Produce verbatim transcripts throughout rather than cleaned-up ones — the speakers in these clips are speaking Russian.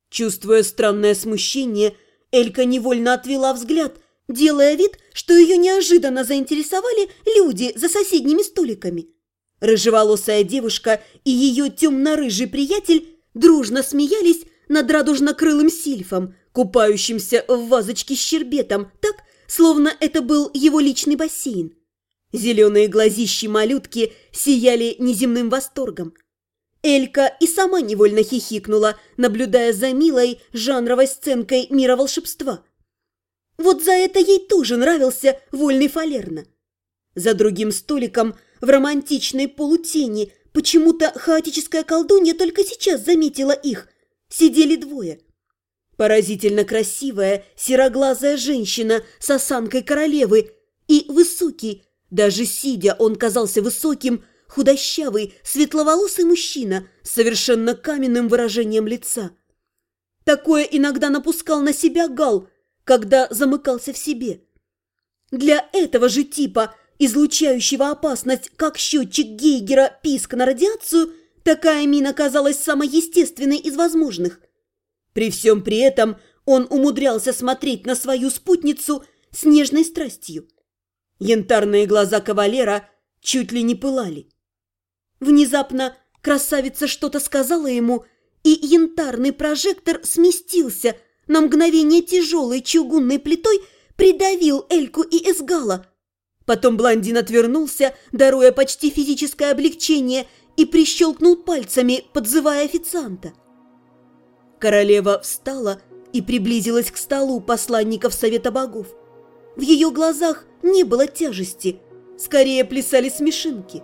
Чувствуя странное смущение, Элька невольно отвела взгляд, делая вид, что ее неожиданно заинтересовали люди за соседними столиками. Рыжеволосая девушка и ее темно-рыжий приятель дружно смеялись над радужно-крылым сильфом, купающимся в вазочке с щербетом, так, словно это был его личный бассейн. Зеленые глазищи малютки сияли неземным восторгом. Элька и сама невольно хихикнула, наблюдая за милой жанровой сценкой мира волшебства. Вот за это ей тоже нравился вольный Фалерно. За другим столиком, в романтичной полутени, почему-то хаотическая колдунья только сейчас заметила их, сидели двое. Поразительно красивая сероглазая женщина с осанкой королевы и высокий, даже сидя он казался высоким, худощавый, светловолосый мужчина с совершенно каменным выражением лица. Такое иногда напускал на себя Гал, когда замыкался в себе. Для этого же типа, излучающего опасность, как счетчик Гейгера писк на радиацию, такая мина казалась самой естественной из возможных. При всем при этом он умудрялся смотреть на свою спутницу с нежной страстью. Янтарные глаза кавалера чуть ли не пылали. Внезапно красавица что-то сказала ему, и янтарный прожектор сместился, на мгновение тяжелой чугунной плитой придавил Эльку и Эсгала. Потом блондин отвернулся, даруя почти физическое облегчение, и прищелкнул пальцами, подзывая официанта. Королева встала и приблизилась к столу посланников Совета Богов. В ее глазах не было тяжести, скорее плясали смешинки.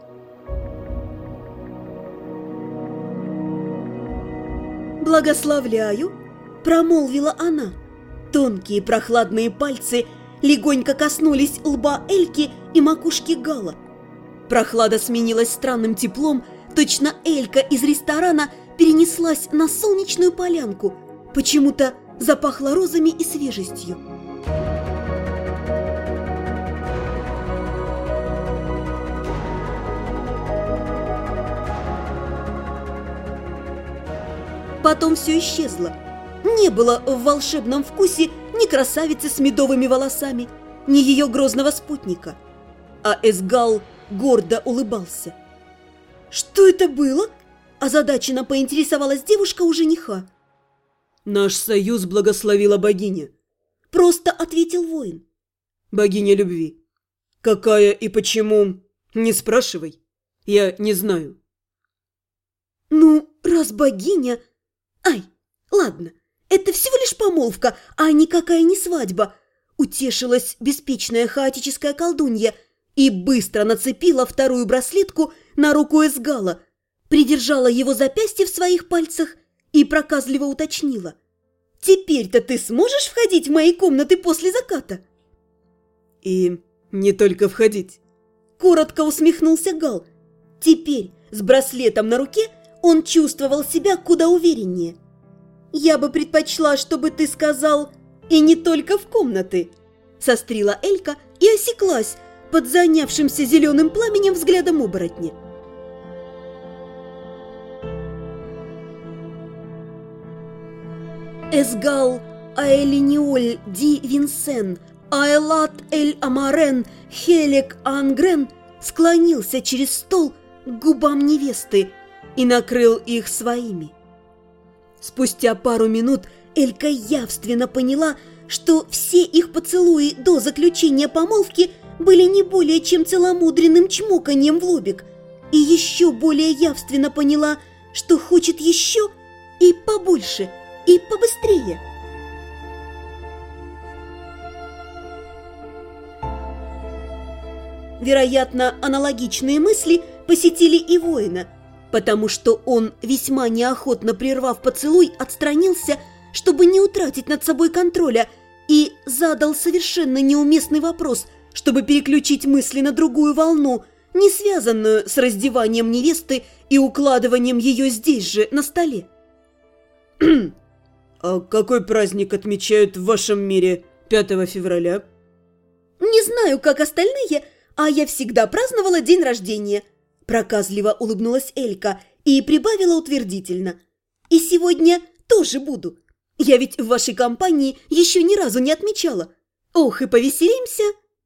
«Благословляю», – промолвила она. Тонкие прохладные пальцы легонько коснулись лба Эльки и макушки Гала. Прохлада сменилась странным теплом, точно Элька из ресторана перенеслась на солнечную полянку, почему-то запахло розами и свежестью. Потом все исчезло. Не было в волшебном вкусе ни красавицы с медовыми волосами, ни ее грозного спутника. А Эсгал гордо улыбался. «Что это было?» – озадаченно поинтересовалась девушка у жениха. «Наш союз благословила богиня», – просто ответил воин. «Богиня любви. Какая и почему, не спрашивай, я не знаю». «Ну, раз богиня... Ай, ладно, это всего лишь помолвка, а никакая не свадьба», – утешилась беспечная хаотическая колдунья и быстро нацепила вторую браслетку на руку Эсгала, придержала его запястье в своих пальцах и проказливо уточнила. «Теперь-то ты сможешь входить в мои комнаты после заката?» «И не только входить», – коротко усмехнулся Гал. Теперь с браслетом на руке он чувствовал себя куда увереннее. «Я бы предпочла, чтобы ты сказал, и не только в комнаты», – сострила Элька и осеклась под занявшимся зеленым пламенем взглядом оборотня. Эсгал Аэлиниоль Ди Винсен Аэлат Эль Амарен Хелек Ангрен склонился через стол к губам невесты и накрыл их своими. Спустя пару минут Элька явственно поняла, что все их поцелуи до заключения помолвки были не более чем целомудренным чмоканьем в лобик, и еще более явственно поняла, что хочет еще и побольше, и побыстрее. Вероятно, аналогичные мысли посетили и воина, потому что он, весьма неохотно прервав поцелуй, отстранился, чтобы не утратить над собой контроля, и задал совершенно неуместный вопрос, чтобы переключить мысли на другую волну, не связанную с раздеванием невесты и укладыванием ее здесь же, на столе. «А какой праздник отмечают в вашем мире пятого февраля?» «Не знаю, как остальные, а я всегда праздновала день рождения», – проказливо улыбнулась Элька и прибавила утвердительно. «И сегодня тоже буду. Я ведь в вашей компании еще ни разу не отмечала. Ох, и повеселимся!»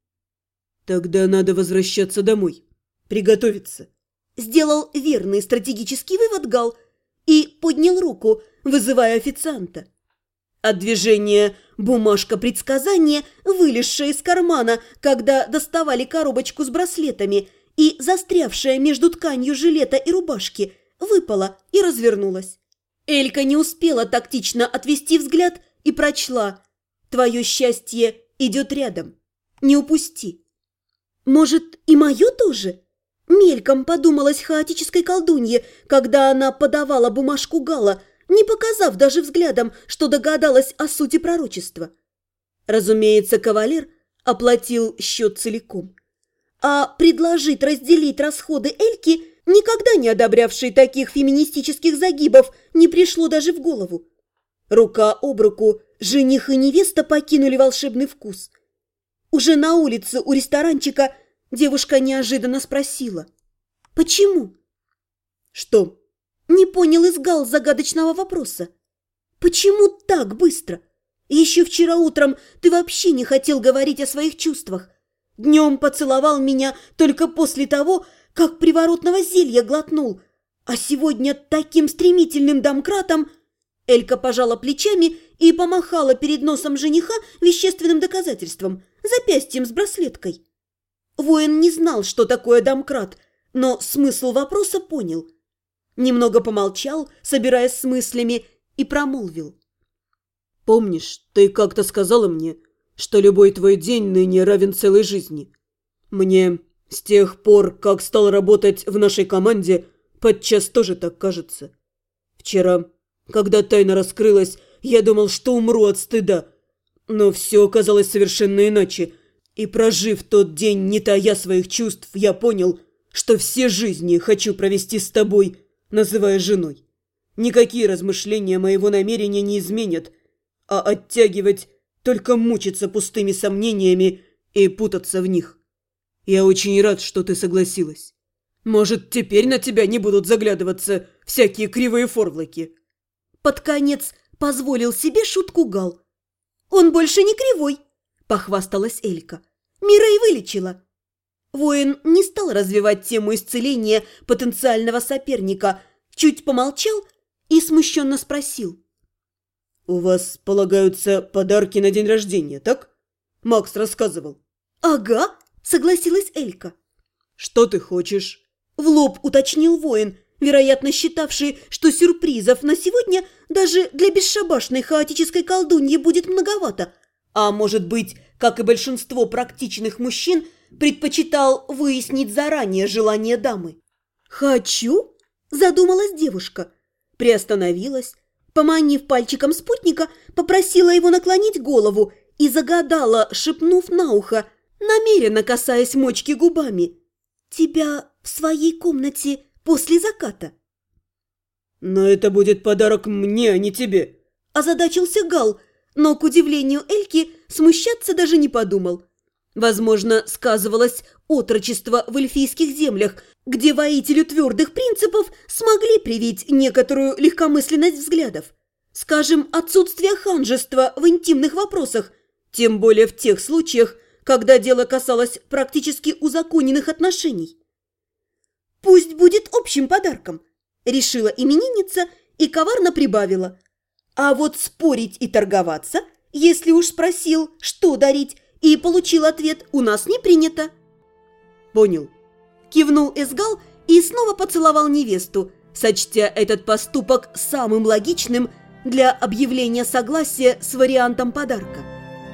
«Тогда надо возвращаться домой. Приготовиться». Сделал верный стратегический вывод Гал и поднял руку, вызывая официанта. От движения бумажка предсказания, вылезшая из кармана, когда доставали коробочку с браслетами, и застрявшая между тканью жилета и рубашки, выпала и развернулась. Элька не успела тактично отвести взгляд и прочла: «Твое счастье идет рядом. Не упусти». «Может, и мое тоже?» Мельком подумалось хаотической колдунье, когда она подавала бумажку Гала, не показав даже взглядом, что догадалась о сути пророчества. Разумеется, кавалер оплатил счет целиком. А предложить разделить расходы Эльки, никогда не одобрявшей таких феминистических загибов, не пришло даже в голову. Рука об руку жених и невеста покинули волшебный вкус. Уже на улице у ресторанчика девушка неожиданно спросила: «Почему?» «Что?» Не понял Изгал загадочного вопроса. «Почему так быстро? Еще вчера утром ты вообще не хотел говорить о своих чувствах. Днем поцеловал меня только после того, как приворотного зелья глотнул. А сегодня таким стремительным домкратом...» Элька пожала плечами и помахала перед носом жениха вещественным доказательством, запястьем с браслеткой. Воин не знал, что такое домкрат, но смысл вопроса понял. Немного помолчал, собираясь с мыслями, и промолвил: «Помнишь, ты как-то сказала мне, что любой твой день ныне равен целой жизни? Мне с тех пор, как стал работать в нашей команде, подчас тоже так кажется. Вчера, когда тайна раскрылась, я думал, что умру от стыда, но все оказалось совершенно иначе, и, прожив тот день, не тая своих чувств, я понял, что все жизни хочу провести с тобой, называя женой. Никакие размышления моего намерения не изменят, а оттягивать, только мучиться пустыми сомнениями и путаться в них. Я очень рад, что ты согласилась. Может, теперь на тебя не будут заглядываться всякие кривые форвлоки?» Под конец позволил себе шутку Гал. «Он больше не кривой», – похвасталась Элька. «Мира и вылечила». Воин не стал развивать тему исцеления потенциального соперника, чуть помолчал и смущенно спросил: «У вас полагаются подарки на день рождения, так? Макс рассказывал». «Ага», – согласилась Элька. «Что ты хочешь?» – в лоб уточнил воин, вероятно считавший, что сюрпризов на сегодня даже для бесшабашной хаотической колдуньи будет многовато, а может быть, как и большинство практичных мужчин, предпочитал выяснить заранее желание дамы. «Хочу?» – задумалась девушка. Приостановилась, поманив пальчиком спутника, попросила его наклонить голову и загадала, шепнув на ухо, намеренно касаясь мочки губами: «Тебя в своей комнате после заката». «Но это будет подарок мне, а не тебе», – озадачился Гал, но, к удивлению Эльки, смущаться даже не подумал. Возможно, сказывалось отрочество в эльфийских землях, где воителю твердых принципов смогли привить некоторую легкомысленность взглядов. Скажем, отсутствие ханжества в интимных вопросах, тем более в тех случаях, когда дело касалось практически узаконенных отношений. «Пусть будет общим подарком», – решила именинница и коварно прибавила. «А вот спорить и торговаться, если уж спросил, что дарить, и получил ответ, у нас не принято». «Понял», – кивнул Эсгал и снова поцеловал невесту, сочтя этот поступок самым логичным для объявления согласия с вариантом подарка.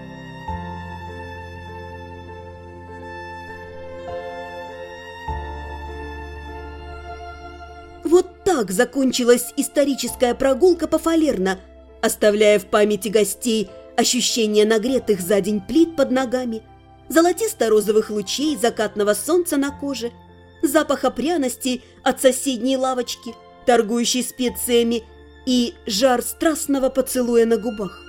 Вот так закончилась историческая прогулка по Фалерно, оставляя в памяти гостей ощущение нагретых за день плит под ногами, золотисто-розовых лучей закатного солнца на коже, запаха пряностей от соседней лавочки, торгующей специями, и жар страстного поцелуя на губах.